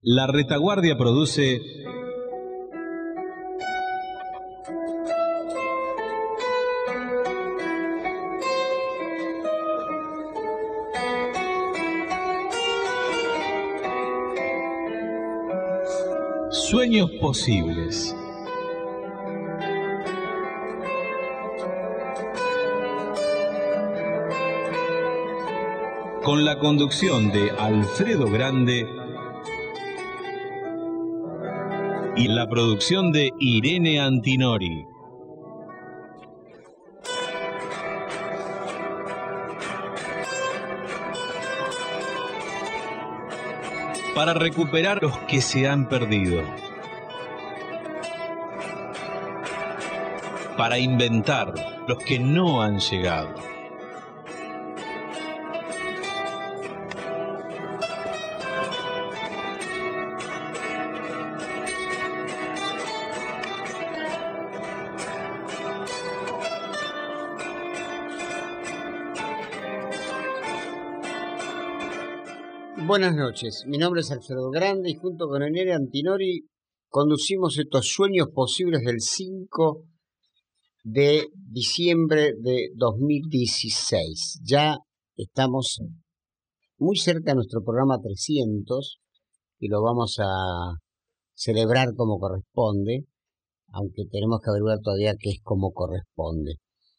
La Retaguardia produce Sueños Posibles. Con la conducción de Alfredo Grande y la producción de Irene Antinori. Para recuperar los que se han perdido. Para inventar los que no han llegado. Buenas noches, mi nombre es Alfredo Grande y junto con Irene Antinori conducimos estos Sueños Posibles del 5 de diciembre de 2016. Ya estamos muy cerca de nuestro programa 300 y lo vamos a celebrar como corresponde, aunque tenemos que averiguar todavía qué es como corresponde.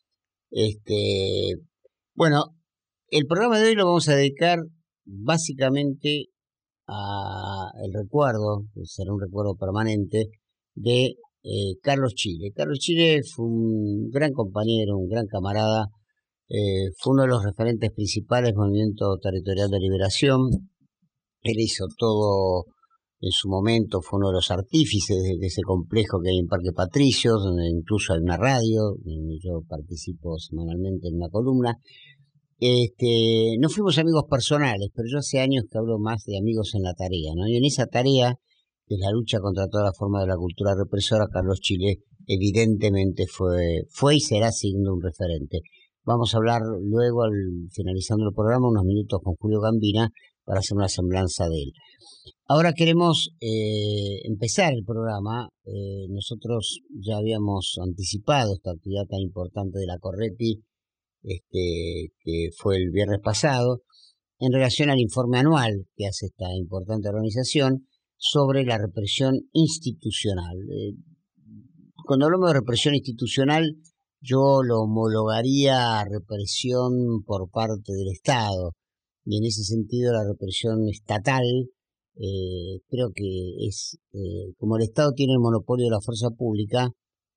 Bueno, el programa de hoy lo vamos a dedicar básicamente a el recuerdo, será un recuerdo permanente, de Carlos Chile. Carlos Chile fue un gran compañero, un gran camarada, fue uno de los referentes principales del Movimiento Territorial de Liberación. Él hizo todo en su momento, fue uno de los artífices de ese complejo que hay en Parque Patricios, donde incluso hay una radio, donde yo participo semanalmente en una columna. No fuimos amigos personales, pero yo hace años que hablo más de amigos en la tarea, ¿no? Y en esa tarea, que es la lucha contra toda la forma de la cultura represora, Carlos Chile evidentemente fue y será siendo un referente. Vamos a hablar luego, finalizando el programa, unos minutos con Julio Gambina para hacer una semblanza de él. Ahora queremos empezar el programa. Nosotros ya habíamos anticipado esta actividad tan importante de la Correpi, que fue el viernes pasado, en relación al informe anual que hace esta importante organización sobre la represión institucional. Cuando hablamos de represión institucional, yo lo homologaría a represión por parte del Estado, y en ese sentido la represión estatal creo que es, como el Estado tiene el monopolio de la fuerza pública,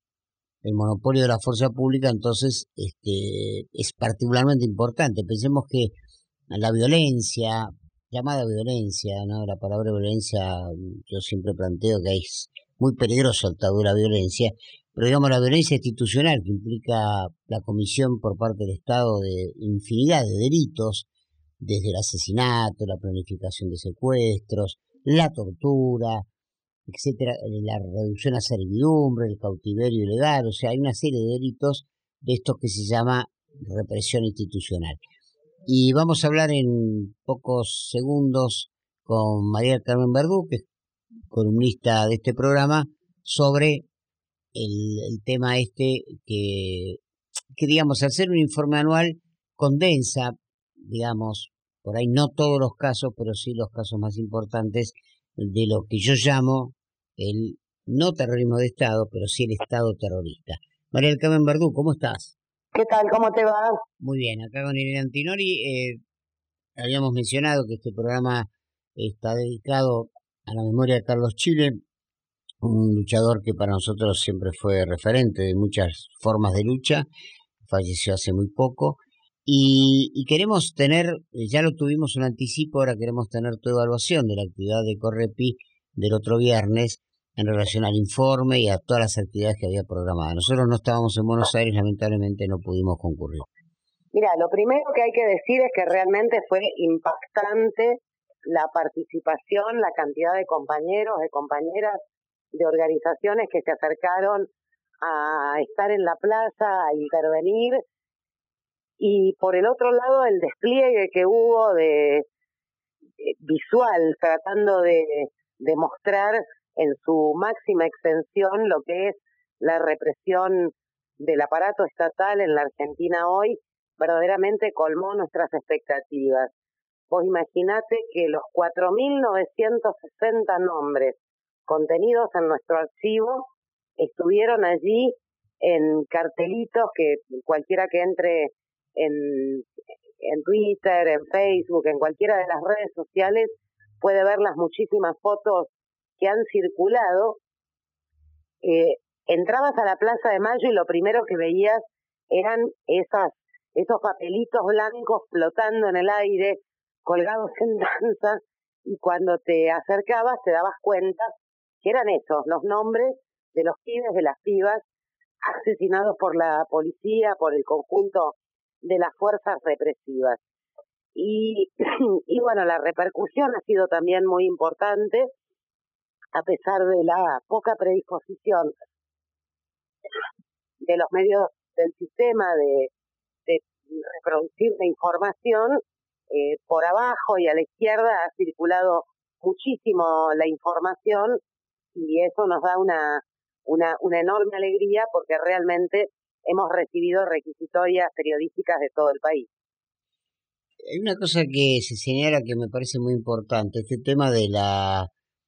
entonces es particularmente importante. Pensemos que la violencia, llamada violencia, ¿no? La palabra violencia, yo siempre planteo que es muy peligroso el tabú de la violencia, pero digamos la violencia institucional, que implica la comisión por parte del Estado de infinidad de delitos, desde el asesinato, la planificación de secuestros, la tortura, etcétera, la reducción a servidumbre, el cautiverio ilegal, o sea, hay una serie de delitos de estos que se llama represión institucional. Y vamos a hablar en pocos segundos con María del Carmen Verdú, que es columnista de este programa, sobre el tema que digamos, al ser un informe anual, condensa, digamos, por ahí no todos los casos, pero sí los casos más importantes de lo que yo llamo el no terrorismo de Estado, pero sí el Estado terrorista. María del Carmen Verdú, ¿cómo estás? ¿Qué tal? ¿Cómo te va? Muy bien, acá con Irene Antinori. Habíamos mencionado que este programa está dedicado a la memoria de Carlos Chile, un luchador que para nosotros siempre fue referente de muchas formas de lucha, falleció hace muy poco, y queremos tener, ya lo tuvimos un anticipo, ahora queremos tener tu evaluación de la actividad de Correpi del otro viernes en relación al informe y a todas las actividades que había programadas. Nosotros no estábamos en Buenos Aires, lamentablemente no pudimos concurrir. Mira, lo primero que hay que decir es que realmente fue impactante la participación, la cantidad de compañeros, de compañeras, de organizaciones que se acercaron a estar en la plaza, a intervenir, y por el otro lado el despliegue que hubo de visual, tratando de demostrar en su máxima extensión lo que es la represión del aparato estatal en la Argentina hoy, verdaderamente colmó nuestras expectativas. Vos imaginate que los 4.960 nombres contenidos en nuestro archivo estuvieron allí en cartelitos que cualquiera que entre en Twitter, en Facebook, en cualquiera de las redes sociales puede ver las muchísimas fotos que han circulado. Entrabas a la Plaza de Mayo y lo primero que veías eran esos papelitos blancos flotando en el aire, colgados en danza, y cuando te acercabas te dabas cuenta que eran esos, los nombres de los pibes, de las pibas, asesinados por la policía, por el conjunto de las fuerzas represivas. Y bueno, la repercusión ha sido también muy importante, a pesar de la poca predisposición de los medios del sistema de reproducir la información. Por abajo y a la izquierda ha circulado muchísimo la información, y eso nos da una enorme alegría, porque realmente hemos recibido requisitorias periodísticas de todo el país. Hay una cosa que se señala que me parece muy importante, este tema de la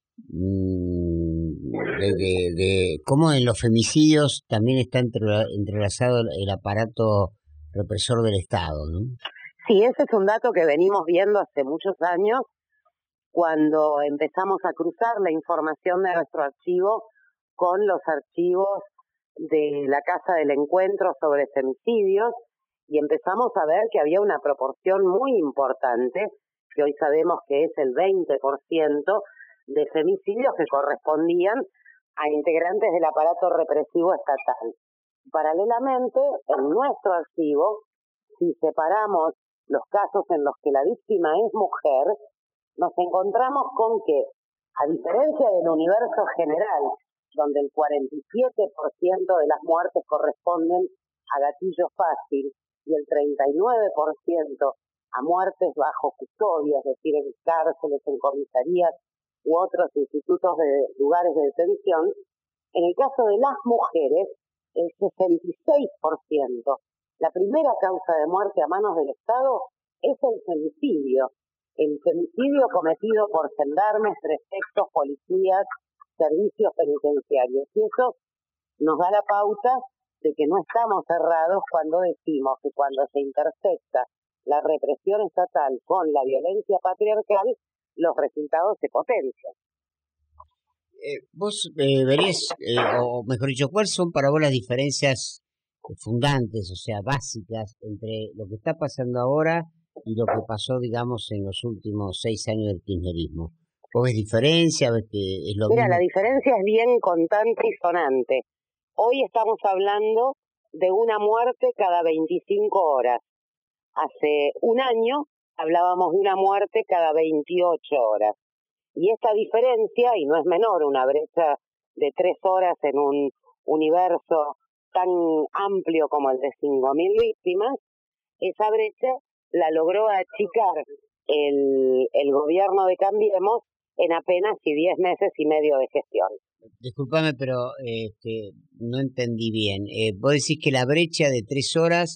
de cómo en los femicidios también está entrelazado el aparato represor del Estado, ¿no? Sí, ese es un dato que venimos viendo hace muchos años, cuando empezamos a cruzar la información de nuestro archivo con los archivos de la Casa del Encuentro sobre femicidios, y empezamos a ver que había una proporción muy importante, que hoy sabemos que es el 20% de femicidios que correspondían a integrantes del aparato represivo estatal. Paralelamente, en nuestro archivo, si separamos los casos en los que la víctima es mujer, nos encontramos con que, a diferencia del universo general, donde el 47% de las muertes corresponden a gatillo fácil y el 39% a muertes bajo custodia, es decir, en cárceles, en comisarías u otros institutos de lugares de detención, en el caso de las mujeres, el 66%. La primera causa de muerte a manos del Estado es el femicidio cometido por gendarmes, prefectos, policías, servicios penitenciarios. Y eso nos da la pauta de que no estamos errados cuando decimos que cuando se intersecta la represión estatal con la violencia patriarcal, los resultados se potencian. Vos verías, o mejor dicho, ¿cuáles son para vos las diferencias fundantes, o sea, básicas, entre lo que está pasando ahora y lo que pasó, digamos, en los últimos 6 años del kirchnerismo? ¿Vos ves diferencia? ¿Ves que es lo mismo? Mira, la diferencia es bien contante y sonante. Hoy estamos hablando de una muerte cada 25 horas. Hace un año hablábamos de una muerte cada 28 horas. Y esta diferencia, y no es menor, una brecha de 3 horas en un universo tan amplio como el de 5.000 víctimas, esa brecha la logró achicar el gobierno de Cambiemos en apenas 10 meses y medio de gestión. Disculpame, pero no entendí bien. ¿Vos decís que la brecha de 3 horas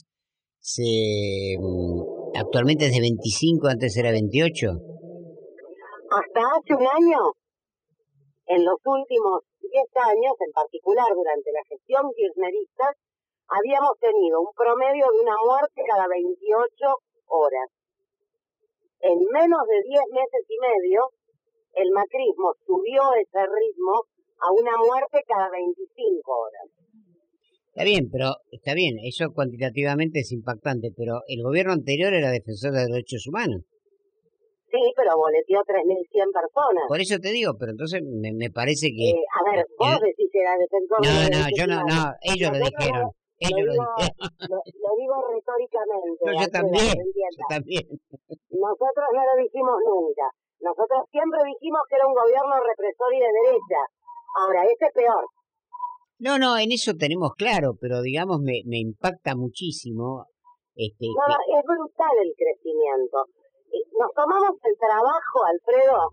actualmente es de 25, antes era 28? Hasta hace un año, en los últimos 10 años, en particular durante la gestión kirchnerista, habíamos tenido un promedio de una muerte cada 28 horas. En menos de 10 meses y medio, el macrismo subió ese ritmo a una muerte cada 25 horas. Está bien, eso cuantitativamente es impactante, pero el gobierno anterior era defensor de derechos humanos. Sí, pero boleteó 3.100 personas. Por eso te digo, pero entonces me parece que... a ver, vos decís que era defensor de derechos humanos. No, yo no, ellos lo dijeron. Lo digo retóricamente. No, yo también. Nosotros no lo dijimos nunca. Nosotros siempre dijimos que era un gobierno represor y de derecha. Ahora, este es peor. No, en eso tenemos claro, pero digamos me impacta muchísimo. Es brutal el crecimiento. Nos tomamos el trabajo, Alfredo,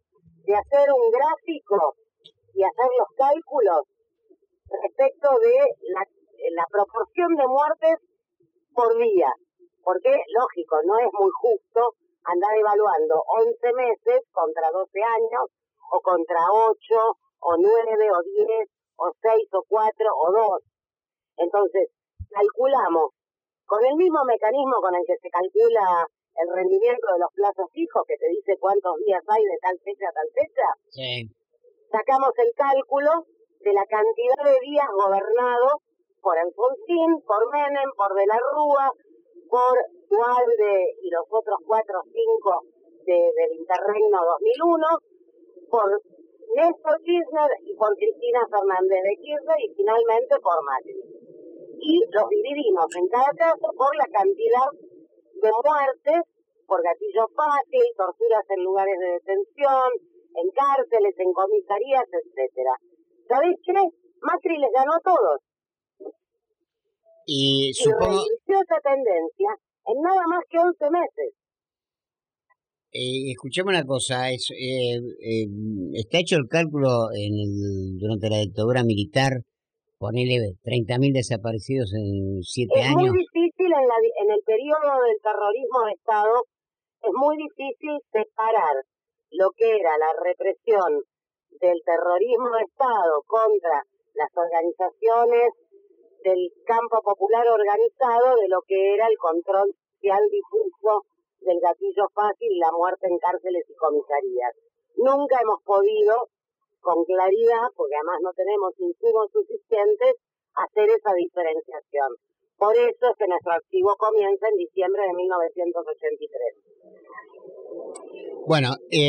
de hacer un gráfico y hacer los cálculos respecto de la proporción de muertes por día. Porque, lógico, no es muy justo andar evaluando 11 meses contra 12 años, o contra 8, o 9, o 10, o 6, o 4, o 2. Entonces, calculamos con el mismo mecanismo con el que se calcula el rendimiento de los plazos fijos, que te dice cuántos días hay de tal fecha a tal fecha. Sí. Sacamos el cálculo de la cantidad de días gobernados por Alfonsín, por Menem, por De la Rúa, por Duhalde y los otros 4 o 5 del interregno 2001, por Néstor Kirchner y por Cristina Fernández de Kirchner y finalmente por Macri. Y los dividimos en cada caso por la cantidad de muertes por gatillo fácil, torturas en lugares de detención, en cárceles, en comisarías, etcétera. ¿Sabés qué? Macri les ganó a todos. Y Y supongo... revirtió esa tendencia en nada más que 11 meses. Escuchame una cosa, está hecho el cálculo durante la dictadura militar, ponele 30.000 desaparecidos en 7 Es años. muy difícil en el periodo del terrorismo de Estado, es muy difícil separar lo que era la represión del terrorismo de Estado contra las organizaciones del campo popular organizado de lo que era el control social difuso del gatillo fácil y la muerte en cárceles y comisarías. Nunca hemos podido, con claridad, porque además no tenemos insumos suficientes, hacer esa diferenciación. Por eso es que nuestro archivo comienza en diciembre de 1983. Bueno,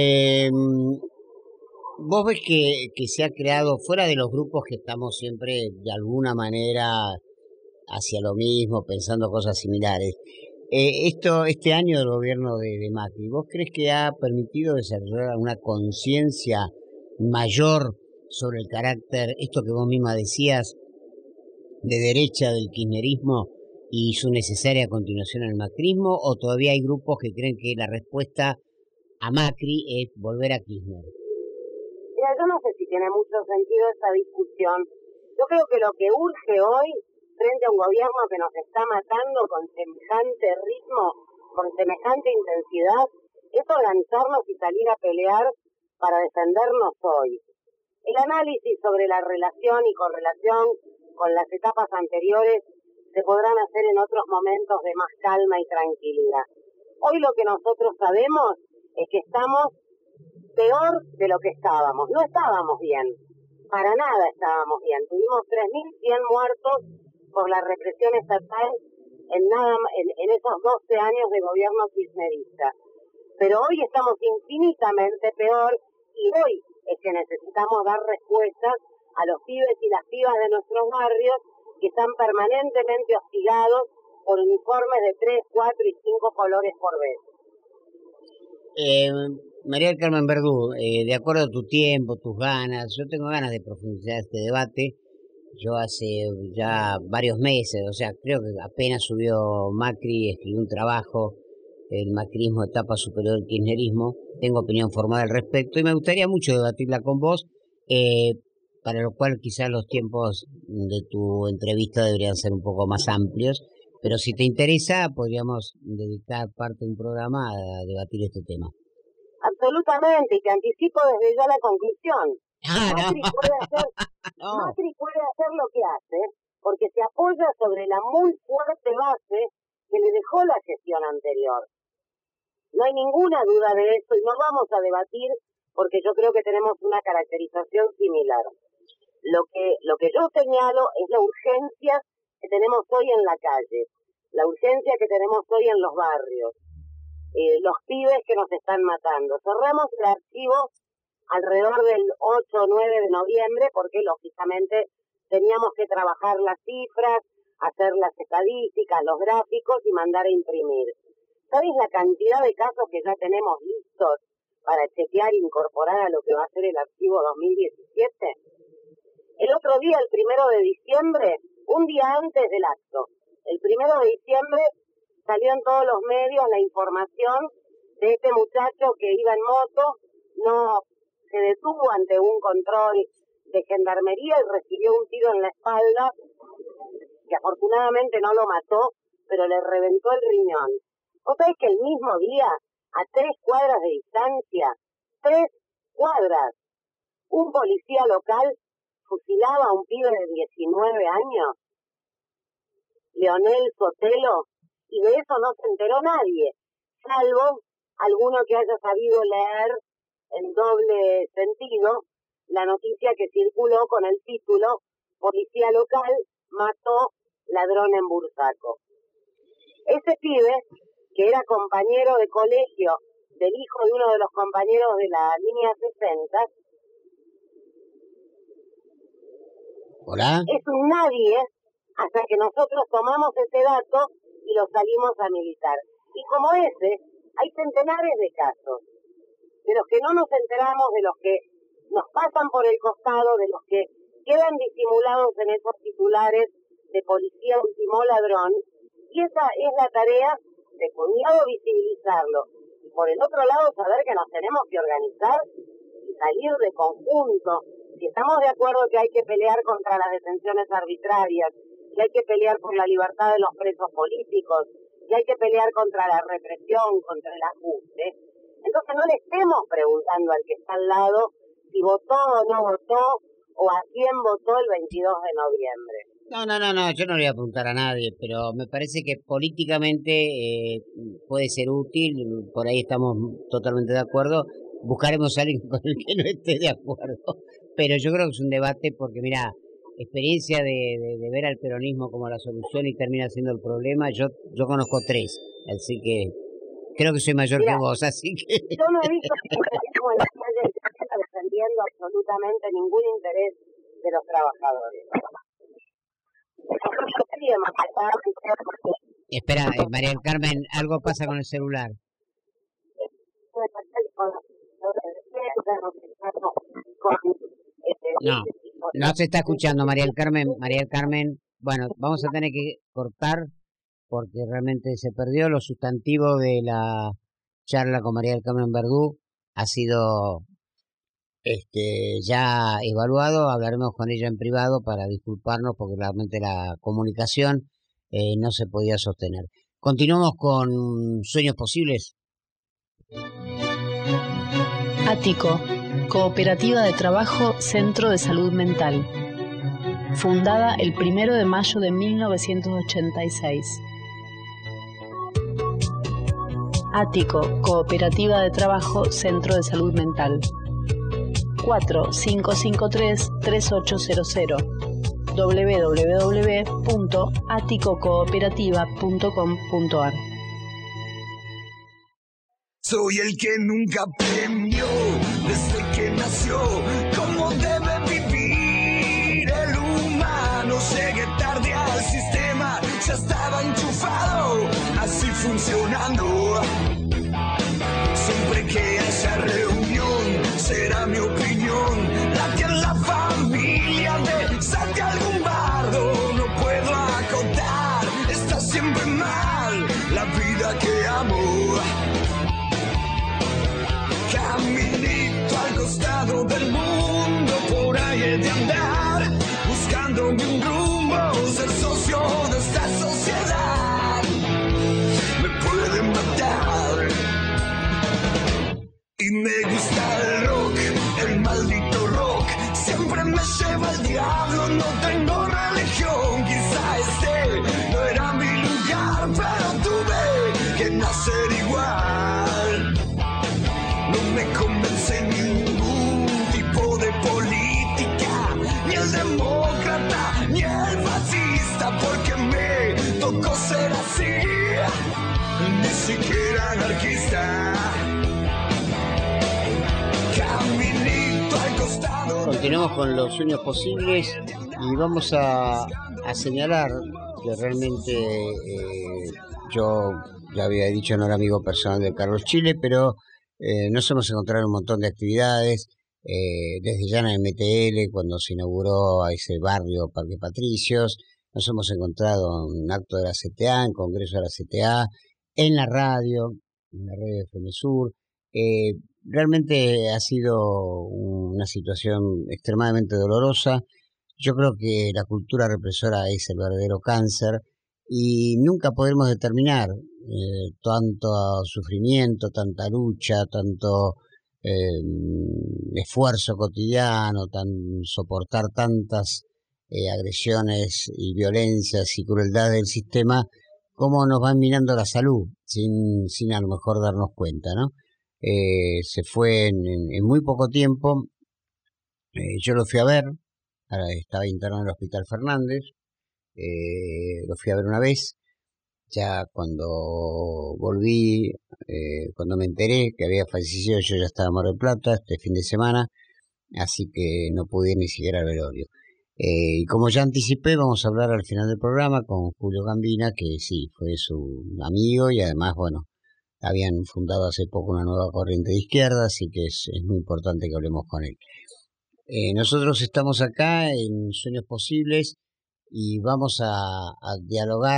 vos ves que se ha creado, fuera de los grupos que estamos siempre de alguna manera hacia lo mismo, pensando cosas similares, este año del gobierno de Macri, ¿vos crees que ha permitido desarrollar una conciencia mayor sobre el carácter, esto que vos misma decías, de derecha del kirchnerismo y su necesaria continuación al macrismo, o todavía hay grupos que creen que la respuesta a Macri es volver a Kirchner? Mira, yo no sé si tiene mucho sentido esta discusión. Yo creo que lo que urge hoy, frente a un gobierno que nos está matando con semejante ritmo, con semejante intensidad, es organizarnos y salir a pelear para defendernos hoy. El análisis sobre la relación y correlación con las etapas anteriores se podrán hacer en otros momentos de más calma y tranquilidad. Hoy lo que nosotros sabemos es que estamos peor de lo que estábamos. No estábamos bien, para nada estábamos bien. Tuvimos 3.100 muertos por la represión estatal en esos 12 años de gobierno kirchnerista. Pero hoy estamos infinitamente peor y hoy es que necesitamos dar respuestas a los pibes y las pibas de nuestros barrios que están permanentemente hostigados por uniformes de 3, 4 y 5 colores por vez. María del Carmen Verdú, de acuerdo a tu tiempo, tus ganas, yo tengo ganas de profundizar este debate. Yo hace ya varios meses, o sea, creo que apenas subió Macri, escribió un trabajo, el macrismo, etapa superior del kirchnerismo. Tengo opinión formada al respecto y me gustaría mucho debatirla con vos, para lo cual quizás los tiempos de tu entrevista deberían ser un poco más amplios, pero si te interesa podríamos dedicar parte de un programa a debatir este tema. Absolutamente, y te anticipo desde ya la conclusión. Macri puede hacer lo que hace porque se apoya sobre la muy fuerte base que le dejó la gestión anterior. No hay ninguna duda de eso y no vamos a debatir porque yo creo que tenemos una caracterización similar. Lo que yo señalo es la urgencia que tenemos hoy en la calle, la urgencia que tenemos hoy en los barrios, los pibes que nos están matando. Cerramos el archivo alrededor del 8 o 9 de noviembre porque lógicamente teníamos que trabajar las cifras, hacer las estadísticas, los gráficos y mandar a imprimir. ¿Sabes la cantidad de casos que ya tenemos listos para chequear e incorporar a lo que va a ser el archivo 2017? El otro día, el 1 de diciembre, un día antes del acto, el 1 de diciembre salió en todos los medios la información de este muchacho que iba en moto, no se detuvo ante un control de gendarmería y recibió un tiro en la espalda, que afortunadamente no lo mató, pero le reventó el riñón. ¿Vos sabés que el mismo día, a 3 cuadras de distancia, 3 cuadras, un policía local fusilaba a un pibe de 19 años, Leonel Sotelo, y de eso no se enteró nadie, salvo alguno que haya sabido leer en doble sentido la noticia que circuló con el título "Policía local mató ladrón en Bursaco". Ese pibe, que era compañero de colegio del hijo de uno de los compañeros de la línea 60, ¿Hola? es un nadie hasta que nosotros tomamos ese dato y lo salimos a militar. Y como ese, hay centenares de casos, de los que no nos enteramos, de los que nos pasan por el costado, de los que quedan disimulados en esos titulares de policía ultimó ladrón, y esa es la tarea de, por un lado, visibilizarlo, y por el otro lado, saber que nos tenemos que organizar y salir de conjunto. Si estamos de acuerdo que hay que pelear contra las detenciones arbitrarias, que hay que pelear por la libertad de los presos políticos, que hay que pelear contra la represión, contra el ajuste, entonces no le estemos preguntando al que está al lado si votó o no votó, o a quién votó el 22 de noviembre. No, yo no le voy a preguntar a nadie, pero me parece que políticamente puede ser útil, por ahí estamos totalmente de acuerdo, buscaremos a alguien con el que no esté de acuerdo, pero yo creo que es un debate porque, mira, experiencia de ver al peronismo como la solución y termina siendo el problema, yo conozco 3, así que creo que soy mayor que vos, así que... Yo no he visto que en la calle defendiendo absolutamente ningún interés de los trabajadores. Espera, María del Carmen, algo pasa con el celular. No se está escuchando, María del Carmen. María del Carmen, bueno, vamos a tener que cortar porque realmente se perdió. Lo sustantivo de la charla con María del Carmen Verdú ha sido ya evaluado. Hablaremos con ella en privado para disculparnos porque realmente la comunicación no se podía sostener. Continuamos con Sueños Posibles. Ático, Cooperativa de Trabajo Centro de Salud Mental. Fundada el 1 de mayo de 1986. Ático, Cooperativa de Trabajo Centro de Salud Mental. 4553-3800 www.aticocooperativa.com.ar. Soy el que nunca aprendió desde que nació cómo debe vivir el humano. Llegué tarde al sistema, ya estaba enchufado, así funcionando. Siempre que haya reunión, será mi opinión la que en la familia de salte algún bardo. No puedo acotar, está siempre mal la vida que amo. Caminito al costado del mundo, por ahí he de andar, buscándome un rumbo, ser socio de esta sociedad. Me pueden matar. Y me gusta el rock, el maldito rock, siempre me lleva el diablo, no tengo religión. Quizá no era mi lugar, pero tuve que nacer igual. No me convence ningún tipo de política, ni el demócrata, ni el fascista, porque me tocó ser así, ni siquiera anarquista. Caminito al costado. Continuamos con los sueños posibles y vamos a señalar que realmente yo ya había dicho no era amigo personal de Carlos Chile, pero nos hemos encontrado en un montón de actividades, desde ya en el MTL, cuando se inauguró a ese barrio Parque Patricios, nos hemos encontrado en un acto de la CTA, en congreso de la CTA, en la radio de FM Sur, realmente ha sido una situación extremadamente dolorosa. Yo creo que la cultura represora es el verdadero cáncer y nunca podremos determinar tanto sufrimiento, tanta lucha, tanto esfuerzo cotidiano, soportar tantas agresiones y violencias y crueldad del sistema, cómo nos van minando la salud sin a lo mejor darnos cuenta, ¿no? Se fue en muy poco tiempo. Yo lo fui a ver, estaba internado en el Hospital Fernández, lo fui a ver una vez. Ya cuando volví, cuando me enteré que había fallecido, yo ya estaba en Mar del Plata este fin de semana, así que no pude ir ni siquiera al velorio. Y como ya anticipé, vamos a hablar al final del programa con Julio Gambina, que sí, fue su amigo y además, bueno, habían fundado hace poco una nueva corriente de izquierda, así que es muy importante que hablemos con él. Nosotros estamos acá en Sueños Posibles y vamos a dialogar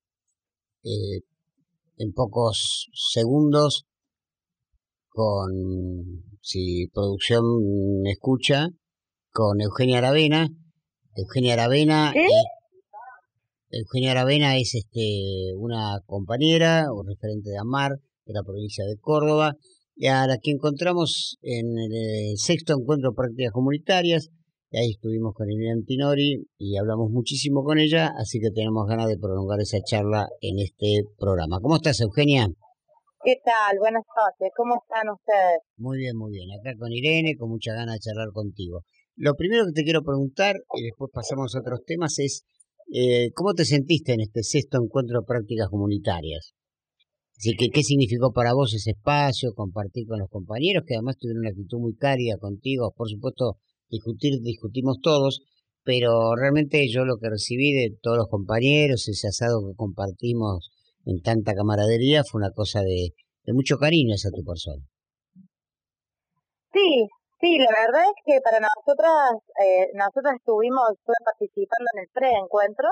en pocos segundos con, si producción me escucha, con Eugenia Aravena. Eugenia Aravena, Eugenia Aravena es una compañera o referente de AMAR de la provincia de Córdoba, y a la que encontramos en el 6º encuentro de prácticas comunitarias. Ahí estuvimos con Irene Antinori y hablamos muchísimo con ella, así que tenemos ganas de prolongar esa charla en este programa. ¿Cómo estás, Eugenia? ¿Qué tal? Buenas noches. ¿Cómo están ustedes? Muy bien, muy bien. Acá con Irene, con mucha ganas de charlar contigo. Lo primero que te quiero preguntar, y después pasamos a otros temas, es ¿cómo te sentiste en este 6º encuentro de prácticas comunitarias? Así que, ¿qué significó para vos ese espacio, compartir con los compañeros, que además tuvieron una actitud muy cálida contigo? Por supuesto, discutimos todos, pero realmente yo lo que recibí de todos los compañeros, ese asado que compartimos en tanta camaradería, fue una cosa de mucho cariño hacia tu persona. Sí, la verdad es que para nosotras estuve participando en el pre-encuentro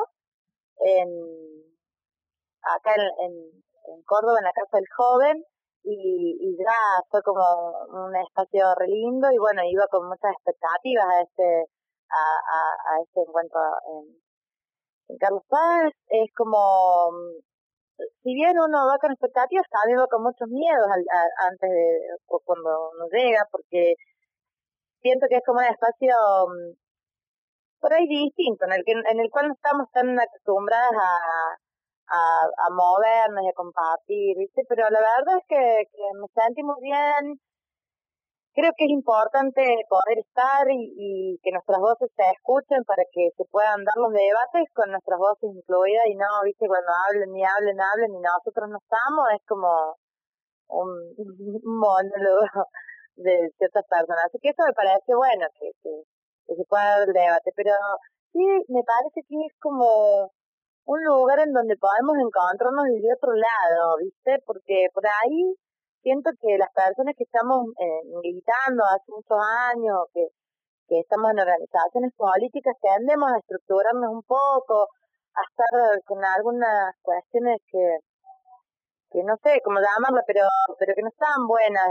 acá en Córdoba, en la Casa del Joven, y ya fue como un espacio re lindo, y bueno, iba con muchas expectativas a este encuentro en Carlos Paz. Es como, si bien uno va con expectativas, también va con muchos miedos antes de, o cuando uno llega, porque siento que es como un espacio por ahí distinto, en el cual no estamos tan acostumbradas a movernos y a compartir, ¿viste? Pero la verdad es que me sentí muy bien. Creo que es importante poder estar y que nuestras voces se escuchen para que se puedan dar los debates con nuestras voces incluidas, y no, ¿viste? Cuando hablen y nosotros no estamos, es como un monólogo de ciertas personas. Así que eso me parece bueno, que se pueda dar el debate. Pero sí, me parece que es como un lugar en donde podemos encontrarnos desde otro lado, ¿viste? Porque por ahí siento que las personas que estamos militando hace muchos años, que estamos en organizaciones políticas, tendemos a estructurarnos un poco, a estar con algunas cuestiones que no sé cómo llamarlas, pero que no están buenas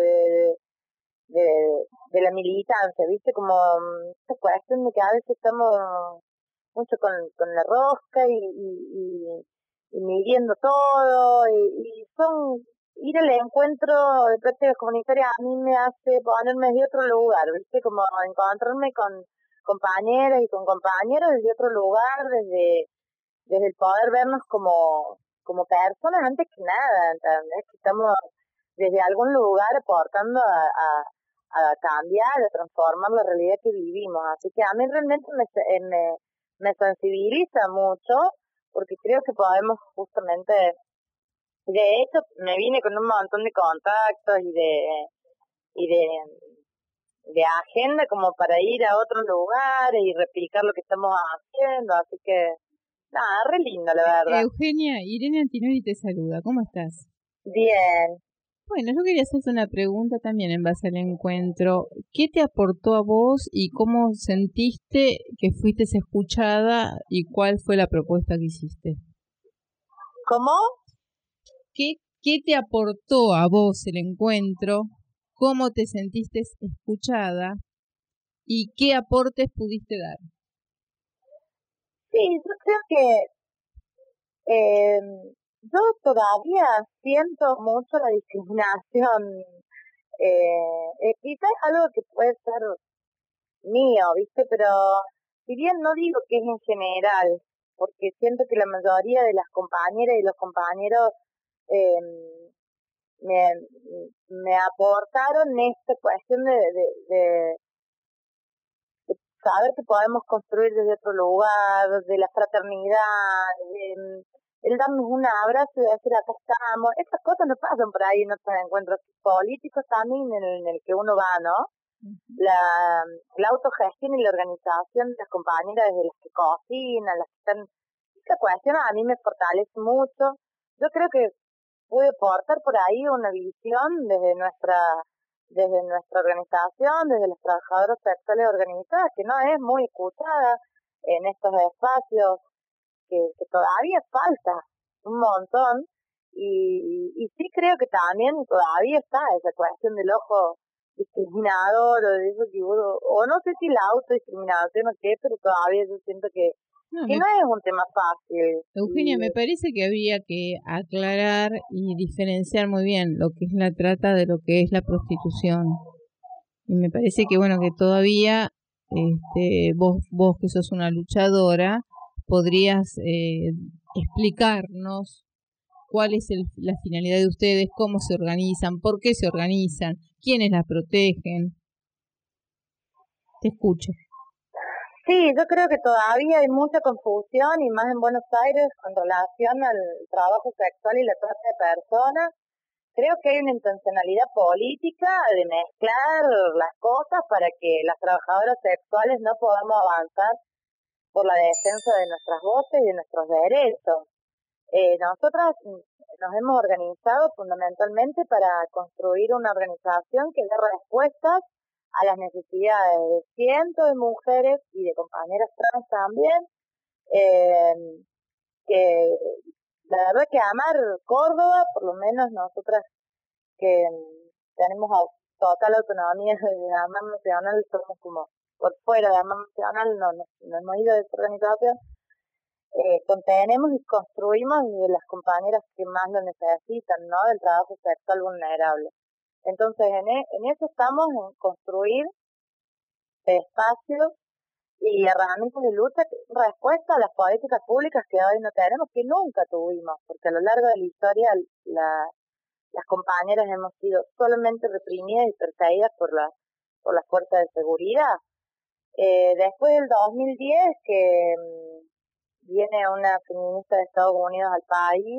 de la militancia, ¿viste? Como esta cuestión de que a veces estamos mucho con la rosca y midiendo todo, y son ir al encuentro de prácticas comunitarias a mí me hace ponerme desde otro lugar, ¿viste? Como encontrarme con compañeras y con compañeros desde otro lugar, desde el poder vernos como personas antes que nada, ¿entendés? Que estamos desde algún lugar aportando a cambiar, a transformar la realidad que vivimos. Así que a mí realmente me sensibiliza mucho, porque creo que podemos justamente, de hecho me vine con un montón de contactos y de agenda como para ir a otros lugares y replicar lo que estamos haciendo, así que nada, re lindo la verdad. Eugenia, Irene Antinori te saluda, ¿cómo estás? Bien. Bueno, yo quería hacerte una pregunta también en base al encuentro. ¿Qué te aportó a vos y cómo sentiste que fuiste escuchada y cuál fue la propuesta que hiciste? ¿Cómo? ¿Qué te aportó a vos el encuentro cómo te sentiste escuchada y qué aportes pudiste dar. Sí, yo creo que yo todavía siento mucho la discriminación. Quizás es algo que puede ser mío, ¿viste? Pero si bien no digo que es en general, porque siento que la mayoría de las compañeras y los compañeros eh, me, me aportaron esta cuestión de saber que podemos construir desde otro lugar, de la fraternidad, el darnos un abrazo y decir acá estamos. Estas cosas no pasan por ahí en otros encuentros políticos también en el que uno va, ¿no? La autogestión y la organización de las compañeras, desde las que cocinan, las que están... Esta cuestión a mí me fortalece mucho. Yo creo que puede aportar por ahí una visión desde nuestra organización, desde las trabajadoras sexuales organizadas, que no es muy escuchada en estos espacios, que todavía falta un montón, y sí creo que también todavía está esa cuestión del ojo discriminador, o de eso que uno, o no sé si la autodiscriminación o qué, pero todavía yo siento que no es un tema fácil. Eugenia, me parece que habría que aclarar y diferenciar muy bien lo que es la trata de lo que es la prostitución. Y me parece que bueno, que todavía vos que sos una luchadora, podrías explicarnos cuál es la finalidad de ustedes, cómo se organizan, por qué se organizan, quiénes las protegen. Te escucho. Sí, yo creo que todavía hay mucha confusión, y más en Buenos Aires, con relación al trabajo sexual y la trata de personas. Creo que hay una intencionalidad política de mezclar las cosas para que las trabajadoras sexuales no podamos avanzar por la defensa de nuestras voces y de nuestros derechos. Nosotras nos hemos organizado fundamentalmente para construir una organización que dé respuestas a las necesidades de cientos de mujeres y de compañeras trans también, que la verdad que amar Córdoba, por lo menos nosotras que tenemos total autonomía de AMAR Nacional, somos como por fuera de AMAR Nacional, no hemos ido de esta organización, contenemos y construimos desde las compañeras que más lo necesitan, ¿no? Del trabajo sexual vulnerable. Entonces, en eso estamos, en construir espacios y herramientas de lucha que den respuesta a las políticas públicas que hoy no tenemos, que nunca tuvimos, porque a lo largo de la historia las compañeras hemos sido solamente reprimidas y perseguidas por las fuerzas de seguridad. Después del 2010, que viene una feminista de Estados Unidos al país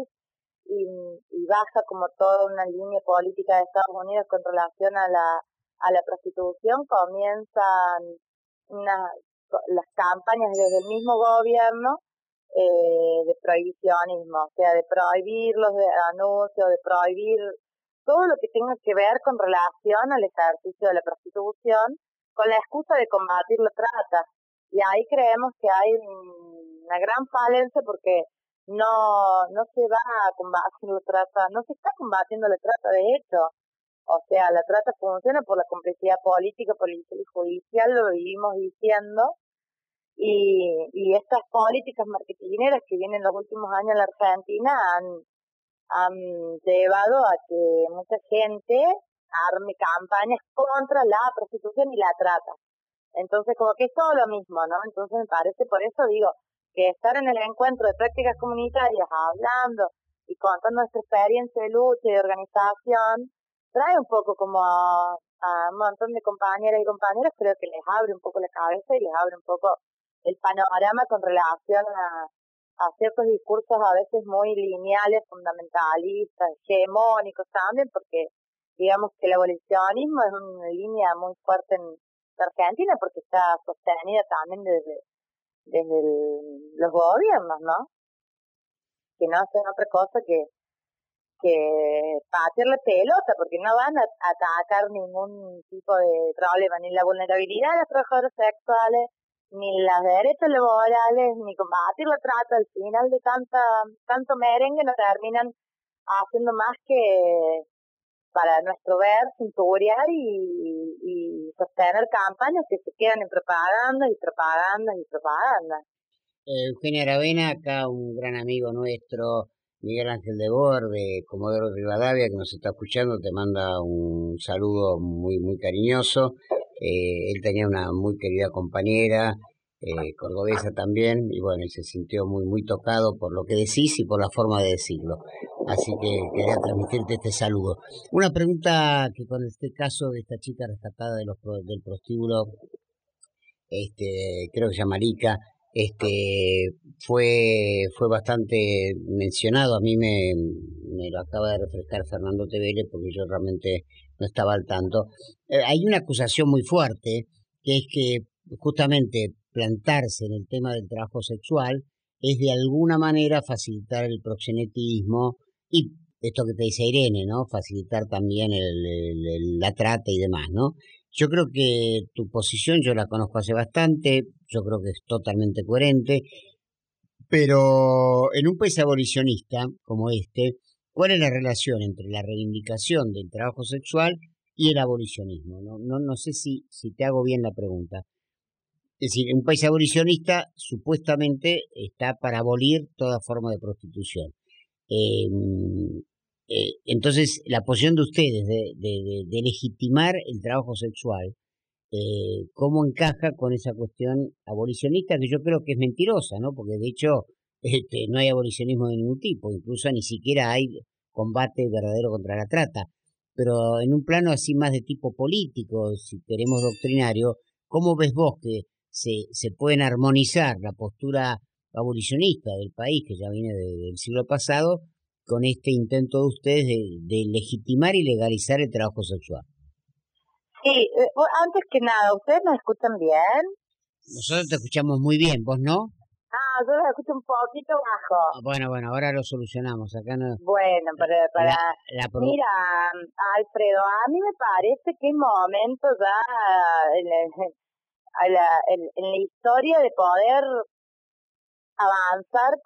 y baja como toda una línea política de Estados Unidos con relación a la prostitución, comienzan las campañas desde el mismo gobierno de prohibicionismo, o sea, de prohibir los anuncios, de prohibir todo lo que tenga que ver con relación al ejercicio de la prostitución, con la excusa de combatir la trata. Y ahí creemos que hay una gran falencia, porque no se va a combatir la trata, no se está combatiendo la trata de hecho. O sea, la trata funciona por la complicidad política, policial y judicial, lo vivimos diciendo, y estas políticas marketineras que vienen los últimos años en la Argentina han llevado a que mucha gente arme campañas contra la prostitución y la trata. Entonces, como que es todo lo mismo, ¿no? Entonces, me parece, por eso digo, que estar en el encuentro de prácticas comunitarias, hablando y contando nuestra experiencia de lucha y de organización, trae un poco como a un montón de compañeras y compañeros, creo que les abre un poco la cabeza y les abre un poco el panorama con relación a ciertos discursos a veces muy lineales, fundamentalistas, hegemónicos también, porque digamos que el abolicionismo es una línea muy fuerte en Argentina, porque está sostenida también desde los gobiernos, ¿no? Que no hacen otra cosa que patear la pelota, porque no van a atacar ningún tipo de problema, ni la vulnerabilidad de las trabajadoras sexuales, ni los derechos laborales, ni combatir la trata. Al final de tanto merengue no terminan haciendo más que para nuestro ver, cinturear y sostener campañas que se quedan en propaganda y propaganda y propaganda. Eugenia Aravena, acá un gran amigo nuestro, Miguel Ángel de Borde, Comodoro Rivadavia, que nos está escuchando, te manda un saludo muy, muy cariñoso. Él tenía una muy querida compañera, cordobesa también, y bueno, él se sintió muy, muy tocado por lo que decís y por la forma de decirlo. Así que quería transmitirte este saludo. Una pregunta que con este caso de esta chica rescatada del prostíbulo, creo que se llama Marica, fue bastante mencionado. A mí me lo acaba de refrescar Fernando Tevele porque yo realmente no estaba al tanto. Hay una acusación muy fuerte, que es que justamente plantarse en el tema del trabajo sexual es de alguna manera facilitar el proxenetismo y esto que te dice Irene, ¿no? Facilitar también la trata y demás, ¿no? Yo creo que tu posición, yo la conozco hace bastante, yo creo que es totalmente coherente, pero en un país abolicionista como este, ¿cuál es la relación entre la reivindicación del trabajo sexual y el abolicionismo? No sé si te hago bien la pregunta. Es decir, un país abolicionista supuestamente está para abolir toda forma de prostitución. Entonces, la posición de ustedes de legitimar el trabajo sexual, ¿cómo encaja con esa cuestión abolicionista que yo creo que es mentirosa, ¿no? Porque de hecho no hay abolicionismo de ningún tipo, incluso ni siquiera hay combate verdadero contra la trata. Pero en un plano así más de tipo político, si queremos doctrinario, ¿cómo ves vos que se pueden armonizar la postura abolicionista del país, que ya viene del siglo pasado, con este intento de ustedes de legitimar y legalizar el trabajo sexual? Sí, antes que nada, ¿ustedes nos escuchan bien? Nosotros te escuchamos muy bien, ¿vos no? Ah, yo los escucho un poquito bajo. Bueno, ahora lo solucionamos. Acá no. Bueno, mira, Alfredo, a mí me parece que es momento ya en la historia de poder avanzar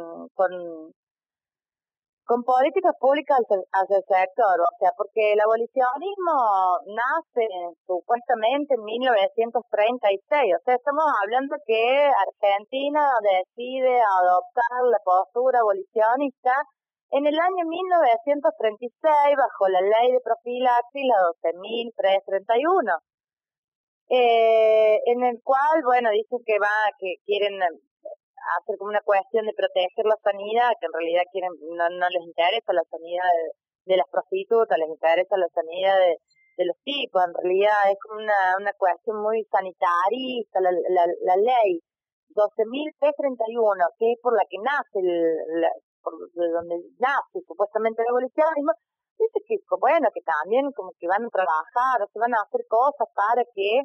con políticas públicas hacia el sector, o sea, porque el abolicionismo nace supuestamente en 1936, o sea, estamos hablando que Argentina decide adoptar la postura abolicionista en el año 1936 bajo la ley de profilaxis, la 12.331, en el cual, bueno, dicen que quieren hacer como una cuestión de proteger la sanidad, que en realidad no les interesa la sanidad de las prostitutas, les interesa la sanidad de los tipos. En realidad es como una cuestión muy sanitarista, la ley 12.331, que es por la que nace de donde nace supuestamente el abolicionismo, dice que, bueno, que también como que van a trabajar, o se van a hacer cosas para que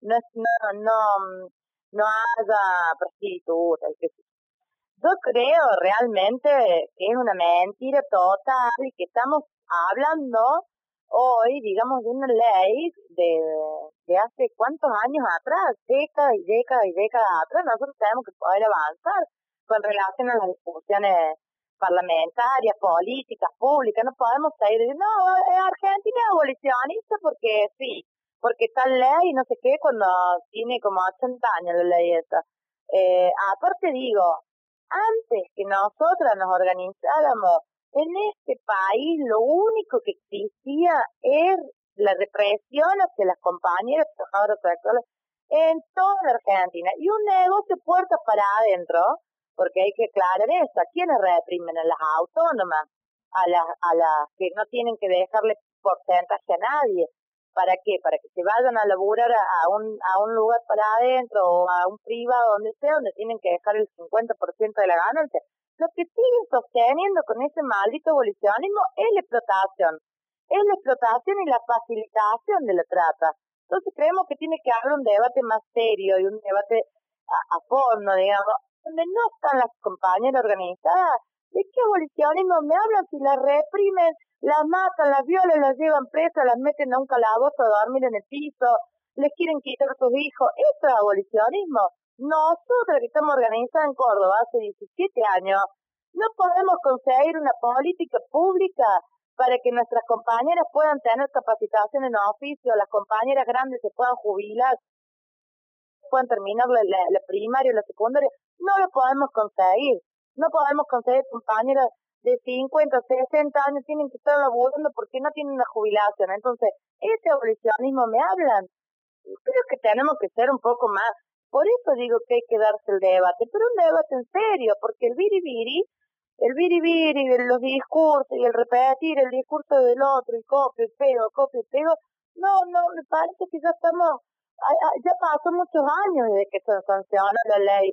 no haya prostitutas. Yo creo realmente que es una mentira total y que estamos hablando hoy, digamos, de una ley de hace cuántos años atrás, décadas y décadas y décadas atrás. Nosotros tenemos que poder avanzar con relación a las discusiones parlamentarias, políticas, públicas. No podemos seguir diciendo, no, Argentina es abolicionista porque sí, porque tal ley, no sé qué, cuando tiene como 80 años la ley esa. Aparte digo, antes que nosotras nos organizáramos en este país, lo único que existía es la represión hacia las compañeras trabajadoras sexuales en toda la Argentina, y un negocio puertas para adentro, porque hay que aclarar eso. ¿A quiénes reprimen? A las autónomas, a las que no tienen que dejarle porcentaje a nadie. ¿Para qué? Para que se vayan a laburar a un lugar para adentro o a un privado, donde sea, donde tienen que dejar el 50% de la ganancia. Lo que siguen sosteniendo con ese maldito abolicionismo es la explotación. Es la explotación y la facilitación de la trata. Entonces creemos que tiene que haber un debate más serio y un debate a fondo, digamos, donde no están las compañeras organizadas. ¿De qué abolicionismo me hablan si las reprimen, las matan, las violan, las llevan presas, las meten a un calabozo a dormir en el piso, les quieren quitar a sus hijos? Eso es abolicionismo. Nosotros que estamos organizados en Córdoba hace 17 años, no podemos conseguir una política pública para que nuestras compañeras puedan tener capacitación en oficio, las compañeras grandes se puedan jubilar, puedan terminar la primaria o la secundaria, no lo podemos conseguir. No podemos conseguir compañeras de 50, 60 años, tienen que estar laburando porque no tienen una jubilación. Entonces, ese abolicionismo me hablan. Creo que tenemos que ser un poco más. Por eso digo que hay que darse el debate, pero un debate en serio, porque el biribiri, los discursos y el repetir el discurso del otro y copio y pego, no, me parece que ya estamos, ya pasó muchos años desde que se sancionó la ley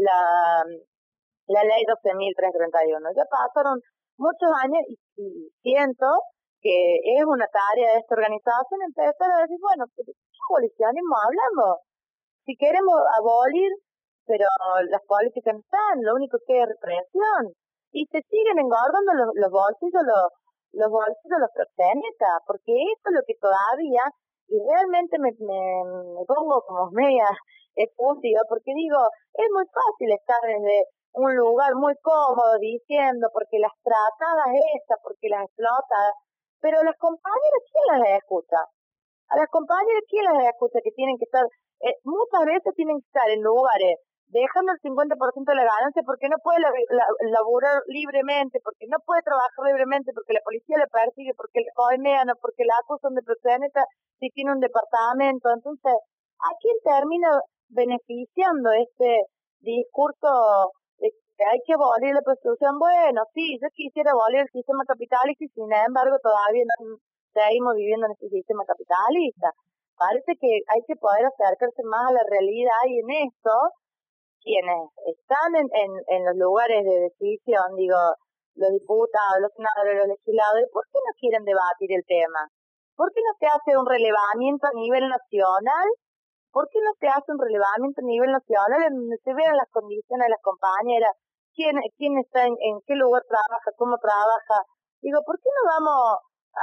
12.331. Ya pasaron muchos años y siento que es una tarea de esta organización empezar a decir, bueno, ¿qué abolicionismo hablamos? Si queremos abolir, pero las políticas no están, lo único que es represión. Y se siguen engordando los bolsillos, los bolsillos, los proxenetas, porque eso es lo que todavía, y realmente me pongo como media efusiva, porque digo, es muy fácil estar desde un lugar muy cómodo diciendo porque las tratadas estas, porque las explotadas, pero las compañeras, ¿quién las escucha? A las compañeras, ¿quién las escucha? Que tienen que estar, muchas veces tienen que estar en lugares dejando el 50% de la ganancia porque no puede laburar libremente, porque no puede trabajar libremente, porque la policía le persigue, porque le coimean o porque la acusan de proxeneta si tiene un departamento. Entonces, ¿a quién termina beneficiando este discurso de que hay que abolir la prostitución? Bueno, sí, yo quisiera abolir el sistema capitalista y sin embargo todavía no seguimos viviendo en este sistema capitalista. Parece que hay que poder acercarse más a la realidad y en esto, quienes están en los lugares de decisión, digo, los diputados, los senadores, los legisladores, ¿por qué no quieren debatir el tema? ¿Por qué no se hace un relevamiento a nivel nacional? ¿Por qué no se hace un relevamiento a nivel nacional en donde se vean las condiciones de las compañeras, quién está en qué lugar trabaja, cómo trabaja? Digo, ¿por qué no vamos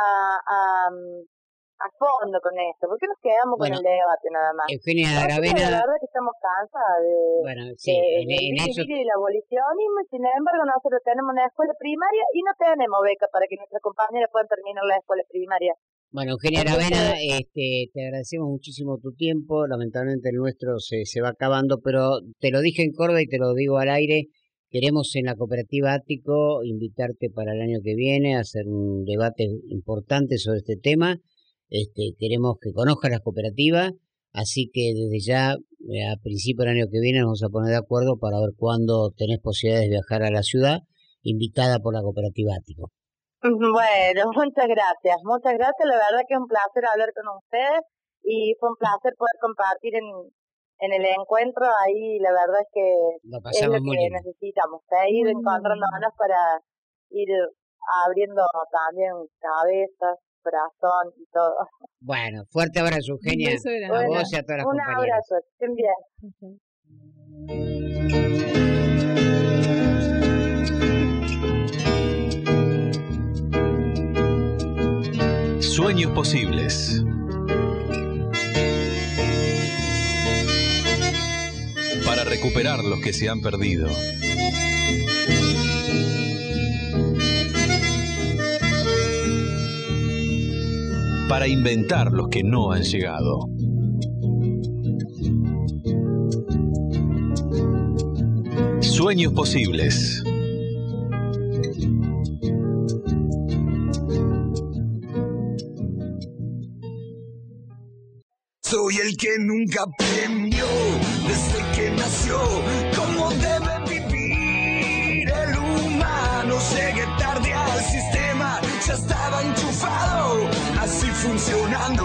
a fondo con esto? ¿Por qué nos quedamos con el debate nada más? Eugenia Aravena, la verdad que estamos cansadas de la abolicionismo, y sin embargo nosotros tenemos una escuela primaria y no tenemos beca para que nuestras compañeras puedan terminar la escuela primaria. Bueno, Eugenia Aravena, te agradecemos muchísimo tu tiempo. Lamentablemente el nuestro se va acabando, pero te lo dije en Córdoba y te lo digo al aire. Queremos en la Cooperativa Ático invitarte para el año que viene a hacer un debate importante sobre este tema. Queremos que conozcas la cooperativa, así que desde ya, a principio del año que viene, nos vamos a poner de acuerdo para ver cuándo tenés posibilidades de viajar a la ciudad, invitada por la Cooperativa Ático. Bueno, muchas gracias. La verdad que es un placer hablar con ustedes y fue un placer poder compartir en el encuentro. Ahí la verdad es que es lo que necesitamos, ir encontrándonos para ir abriendo también cabezas, corazón y todo. Bueno, fuerte abrazo, Eugenia, a vos y a todas las compañeras. Un abrazo, estén bien. Sueños posibles. Para recuperar los que se han perdido. Para inventar los que no han llegado. Sueños posibles. Soy el que nunca premió desde que nació cómo debe vivir el humano. Llegué tarde al sistema, ya estaba enchufado, así funcionando.